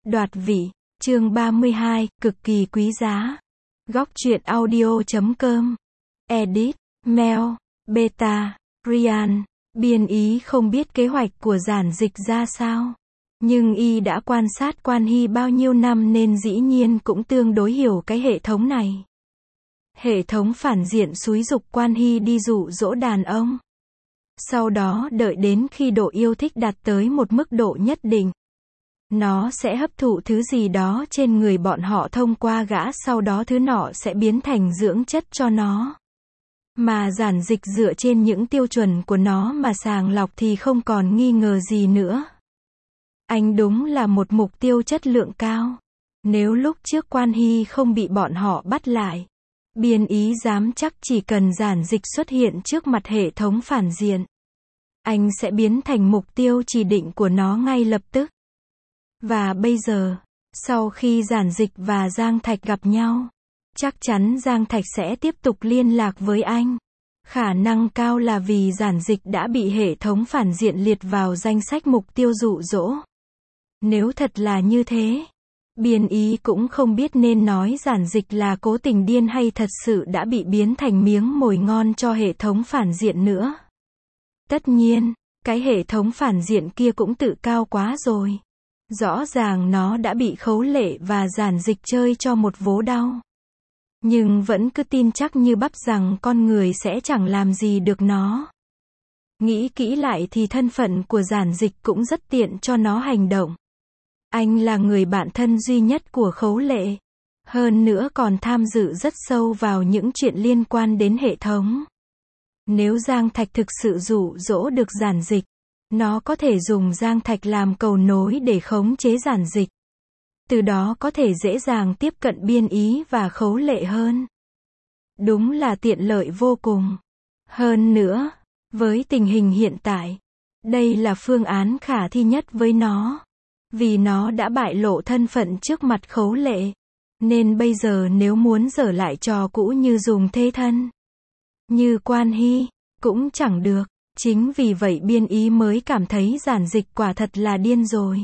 Đoạt vị, chương 32, cực kỳ quý giá. Góc truyện audio.com. Edit, Mel, Beta, Ryan. Biên ý không biết kế hoạch của giản dịch ra sao. Nhưng y đã quan sát Quan Hy bao nhiêu năm nên dĩ nhiên cũng tương đối hiểu cái hệ thống này. Hệ thống phản diện xúi giục Quan Hy đi dụ dỗ đàn ông. Sau đó đợi đến khi độ yêu thích đạt tới một mức độ nhất định, nó sẽ hấp thụ thứ gì đó trên người bọn họ thông qua gã, sau đó thứ nọ sẽ biến thành dưỡng chất cho nó. Mà giản dịch dựa trên những tiêu chuẩn của nó mà sàng lọc thì không còn nghi ngờ gì nữa. Anh đúng là một mục tiêu chất lượng cao. Nếu lúc trước Quan Hy không bị bọn họ bắt lại, biên ý dám chắc chỉ cần giản dịch xuất hiện trước mặt hệ thống phản diện, anh sẽ biến thành mục tiêu chỉ định của nó ngay lập tức. Và bây giờ, sau khi giản dịch và Giang Thạch gặp nhau, chắc chắn Giang Thạch sẽ tiếp tục liên lạc với anh. Khả năng cao là vì giản dịch đã bị hệ thống phản diện liệt vào danh sách mục tiêu dụ dỗ. Nếu thật là như thế, biên ý cũng không biết nên nói giản dịch là cố tình điên hay thật sự đã bị biến thành miếng mồi ngon cho hệ thống phản diện nữa. Tất nhiên, cái hệ thống phản diện kia cũng tự cao quá rồi. Rõ ràng nó đã bị Khấu Lệ và giản dịch chơi cho một vố đau. Nhưng vẫn cứ tin chắc như bắp rằng con người sẽ chẳng làm gì được nó. Nghĩ kỹ lại thì thân phận của giản dịch cũng rất tiện cho nó hành động. Anh là người bạn thân duy nhất của Khấu Lệ. Hơn nữa còn tham dự rất sâu vào những chuyện liên quan đến hệ thống. Nếu Giang Thạch thực sự dụ dỗ được giản dịch, nó có thể dùng Giang Thạch làm cầu nối để khống chế giản dịch. Từ đó có thể dễ dàng tiếp cận biên ý và Khấu Lệ hơn. Đúng là tiện lợi vô cùng. Hơn nữa, với tình hình hiện tại, đây là phương án khả thi nhất với nó. Vì nó đã bại lộ thân phận trước mặt Khấu Lệ. Nên bây giờ nếu muốn dở lại trò cũ như dùng thế thân, như Quan Hy, cũng chẳng được. Chính vì vậy biên ý mới cảm thấy giản dịch quả thật là điên rồi.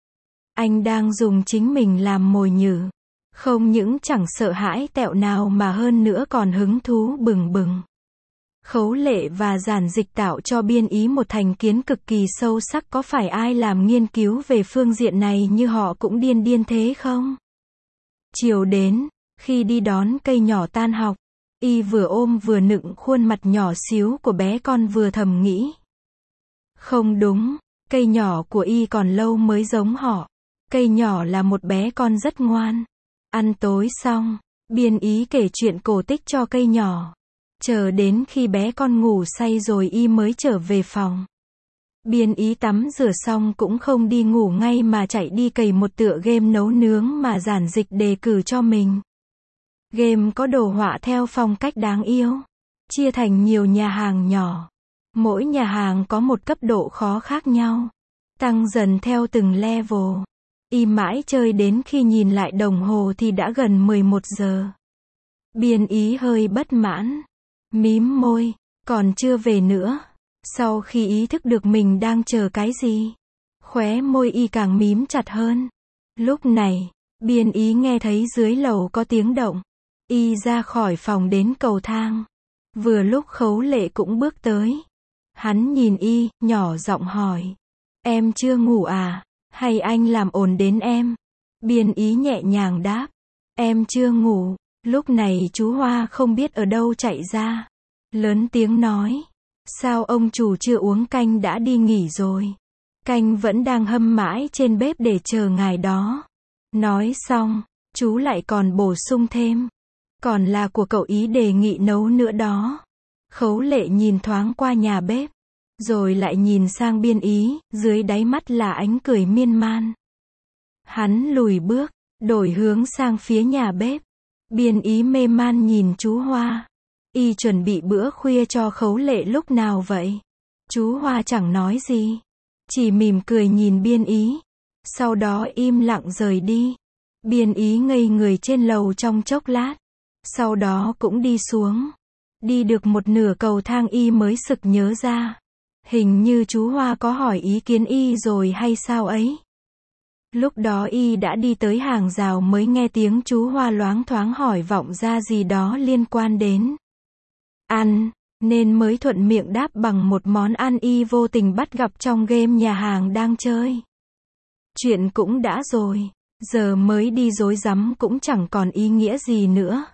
Anh đang dùng chính mình làm mồi nhử. Không những chẳng sợ hãi tẹo nào mà hơn nữa còn hứng thú bừng bừng. Khấu Lệ và giản dịch tạo cho biên ý một thành kiến cực kỳ sâu sắc, có phải ai làm nghiên cứu về phương diện này như họ cũng điên điên thế không? Chiều đến, khi đi đón cây nhỏ tan học, y vừa ôm vừa nựng khuôn mặt nhỏ xíu của bé con vừa thầm nghĩ. Không đúng, cây nhỏ của y còn lâu mới giống họ. Cây nhỏ là một bé con rất ngoan. Ăn tối xong, biên ý kể chuyện cổ tích cho cây nhỏ. Chờ đến khi bé con ngủ say rồi y mới trở về phòng. Biên ý tắm rửa xong cũng không đi ngủ ngay mà chạy đi cày một tựa game nấu nướng mà giản dịch đề cử cho mình. Game có đồ họa theo phong cách đáng yêu, chia thành nhiều nhà hàng nhỏ. Mỗi nhà hàng có một cấp độ khó khác nhau, tăng dần theo từng level. Y mãi chơi đến khi nhìn lại đồng hồ thì đã gần 11 giờ. Biên ý hơi bất mãn, mím môi, còn chưa về nữa. Sau khi ý thức được mình đang chờ cái gì, khóe môi y càng mím chặt hơn. Lúc này, biên ý nghe thấy dưới lầu có tiếng động. Y ra khỏi phòng đến cầu thang. Vừa lúc Khấu Lệ cũng bước tới. Hắn nhìn y, nhỏ giọng hỏi. Em chưa ngủ à? Hay anh làm ồn đến em? Biên ý nhẹ nhàng đáp. Em chưa ngủ. Lúc này chú Hoa không biết ở đâu chạy ra. Lớn tiếng nói. Sao ông chủ chưa uống canh đã đi nghỉ rồi? Canh vẫn đang hâm mãi trên bếp để chờ ngài đó. Nói xong, chú lại còn bổ sung thêm. Còn là của cậu ý đề nghị nấu nữa đó. Khấu Lệ nhìn thoáng qua nhà bếp, rồi lại nhìn sang biên ý, dưới đáy mắt là ánh cười miên man. Hắn lùi bước, đổi hướng sang phía nhà bếp. Biên ý mê man nhìn chú Hoa. Y chuẩn bị bữa khuya cho Khấu Lệ lúc nào vậy? Chú Hoa chẳng nói gì, chỉ mỉm cười nhìn biên ý. Sau đó im lặng rời đi. Biên ý ngây người trên lầu trong chốc lát. Sau đó cũng đi xuống. Đi được một nửa cầu thang y mới sực nhớ ra. Hình như chú Hoa có hỏi ý kiến y rồi hay sao ấy. Lúc đó y đã đi tới hàng rào mới nghe tiếng chú Hoa loáng thoáng hỏi vọng ra gì đó liên quan đến ăn, nên mới thuận miệng đáp bằng một món ăn y vô tình bắt gặp trong game nhà hàng đang chơi. Chuyện cũng đã rồi, giờ mới đi rối rắm cũng chẳng còn ý nghĩa gì nữa.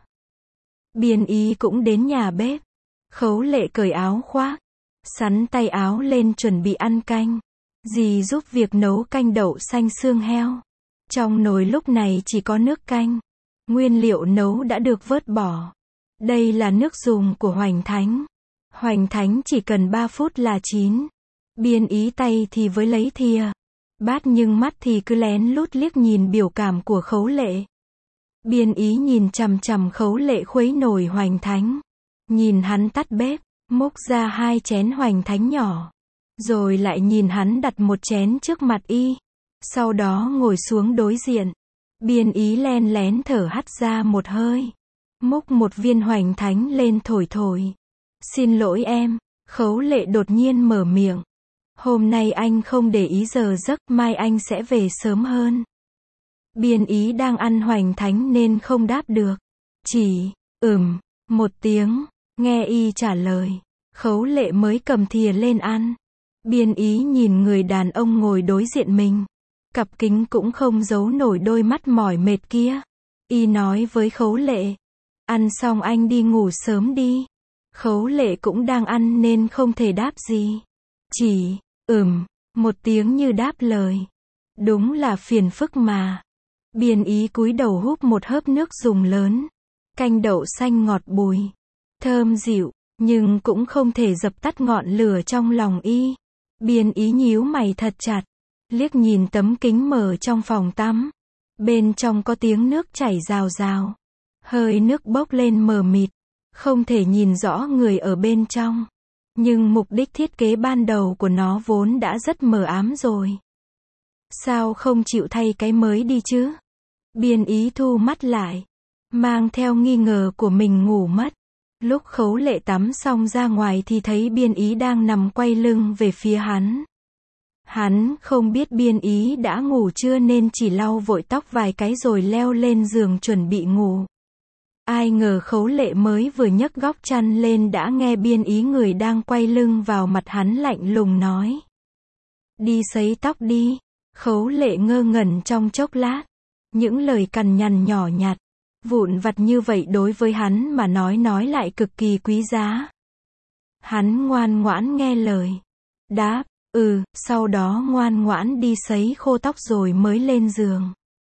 Biên Ý cũng đến nhà bếp. Khấu Lệ cởi áo khoác, sắn tay áo lên chuẩn bị ăn canh. Dì giúp việc nấu canh đậu xanh xương heo. Trong nồi lúc này chỉ có nước canh. Nguyên liệu nấu đã được vớt bỏ. Đây là nước dùng của Hoành Thánh. Hoành Thánh chỉ cần 3 phút là chín. Biên Ý tay thì với lấy thìa, bát nhưng mắt thì cứ lén lút liếc nhìn biểu cảm của Khấu Lệ. Biên Ý nhìn chằm chằm Khấu Lệ khuấy nồi Hoành Thánh. Nhìn hắn tắt bếp, múc ra 2 chén Hoành Thánh nhỏ. Rồi lại nhìn hắn đặt một chén trước mặt y. Sau đó ngồi xuống đối diện. Biên Ý len lén thở hắt ra một hơi. Múc một viên Hoành Thánh lên thổi thổi. Xin lỗi em, Khấu Lệ đột nhiên mở miệng. Hôm nay anh không để ý giờ giấc, mai anh sẽ về sớm hơn. Biên Ý đang ăn Hoành Thánh nên không đáp được. Chỉ, một tiếng, nghe y trả lời. Khấu Lệ mới cầm thìa lên ăn. Biên Ý nhìn người đàn ông ngồi đối diện mình. Cặp kính cũng không giấu nổi đôi mắt mỏi mệt kia. Y nói với Khấu Lệ. Ăn xong anh đi ngủ sớm đi. Khấu Lệ cũng đang ăn nên không thể đáp gì. Chỉ, một tiếng như đáp lời. Đúng là phiền phức mà. Biên Ý cúi đầu húp một hớp nước dùng lớn. Canh đậu xanh ngọt bùi, thơm dịu, nhưng cũng không thể dập tắt ngọn lửa trong lòng y. Biên Ý nhíu mày thật chặt, liếc nhìn tấm kính mở trong phòng tắm. Bên trong có tiếng nước chảy rào rào. Hơi nước bốc lên mờ mịt, không thể nhìn rõ người ở bên trong. Nhưng mục đích thiết kế ban đầu của nó vốn đã rất mờ ám rồi. Sao không chịu thay cái mới đi chứ? Biên Ý thu mắt lại, mang theo nghi ngờ của mình ngủ mất. Lúc Khấu Lệ tắm xong ra ngoài thì thấy Biên Ý đang nằm quay lưng về phía hắn. Hắn không biết Biên Ý đã ngủ chưa nên chỉ lau vội tóc vài cái rồi leo lên giường chuẩn bị ngủ. Ai ngờ Khấu Lệ mới vừa nhấc góc chăn lên đã nghe Biên Ý người đang quay lưng vào mặt hắn lạnh lùng nói. Đi sấy tóc đi. Khấu Lệ ngơ ngẩn trong chốc lát. Những lời cằn nhằn nhỏ nhặt, vụn vặt như vậy đối với hắn mà nói lại cực kỳ quý giá. Hắn ngoan ngoãn nghe lời. Đáp, sau đó ngoan ngoãn đi sấy khô tóc rồi mới lên giường.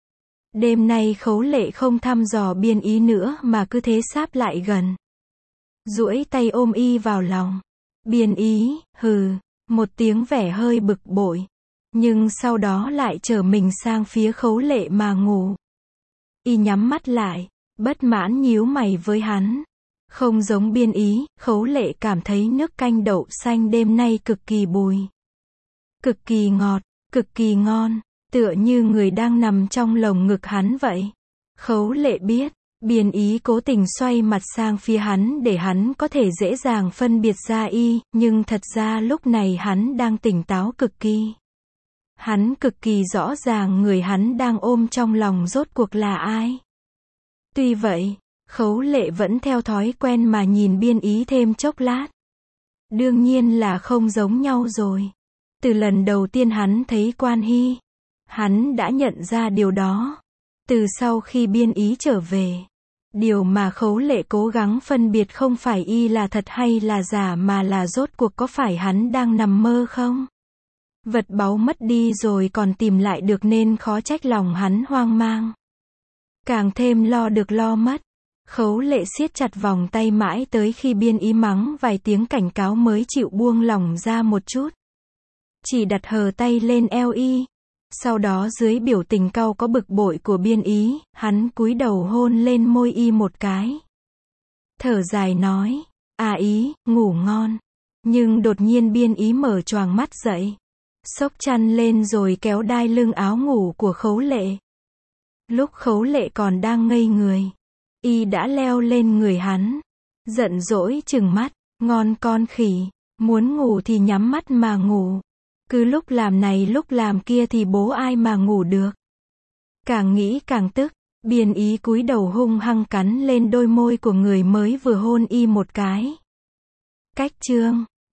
Đêm nay Khấu Lệ không thăm dò Biên Ý nữa mà cứ thế sáp lại gần. Duỗi tay ôm y vào lòng. Biên Ý, một tiếng vẻ hơi bực bội. Nhưng sau đó lại trở mình sang phía Khấu Lệ mà ngủ. Y nhắm mắt lại, bất mãn nhíu mày với hắn. Không giống Biên Ý, Khấu Lệ cảm thấy nước canh đậu xanh đêm nay cực kỳ bùi. Cực kỳ ngọt, cực kỳ ngon, tựa như người đang nằm trong lồng ngực hắn vậy. Khấu Lệ biết, Biên Ý cố tình xoay mặt sang phía hắn để hắn có thể dễ dàng phân biệt ra y, nhưng thật ra lúc này hắn đang tỉnh táo cực kỳ. Hắn cực kỳ rõ ràng người hắn đang ôm trong lòng rốt cuộc là ai. Tuy vậy, Khấu Lệ vẫn theo thói quen mà nhìn Biên Ý thêm chốc lát. Đương nhiên là không giống nhau rồi. Từ lần đầu tiên hắn thấy Quan Hy, hắn đã nhận ra điều đó. Từ sau khi Biên Ý trở về, điều mà Khấu Lệ cố gắng phân biệt không phải y là thật hay là giả mà là rốt cuộc có phải hắn đang nằm mơ không? Vật báu mất đi rồi còn tìm lại được nên khó trách lòng hắn hoang mang. Càng thêm lo được lo mất. Khấu Lệ siết chặt vòng tay mãi tới khi Biên Ý mắng vài tiếng cảnh cáo mới chịu buông lỏng ra một chút. Chỉ đặt hờ tay lên eo y. Sau đó dưới biểu tình cau có bực bội của Biên Ý, hắn cúi đầu hôn lên môi y một cái. Thở dài nói, Ý, ngủ ngon. Nhưng đột nhiên Biên Ý mở choàng mắt dậy. Xốc chăn lên rồi kéo đai lưng áo ngủ của Khấu Lệ. Lúc Khấu Lệ còn đang ngây người, y đã leo lên người hắn. Giận dỗi trừng mắt, ngon con khỉ, muốn ngủ thì nhắm mắt mà ngủ. Cứ lúc làm này lúc làm kia thì bố ai mà ngủ được. Càng nghĩ càng tức, Biên Ý cúi đầu hung hăng cắn lên đôi môi của người mới vừa hôn y một cái. Cách chương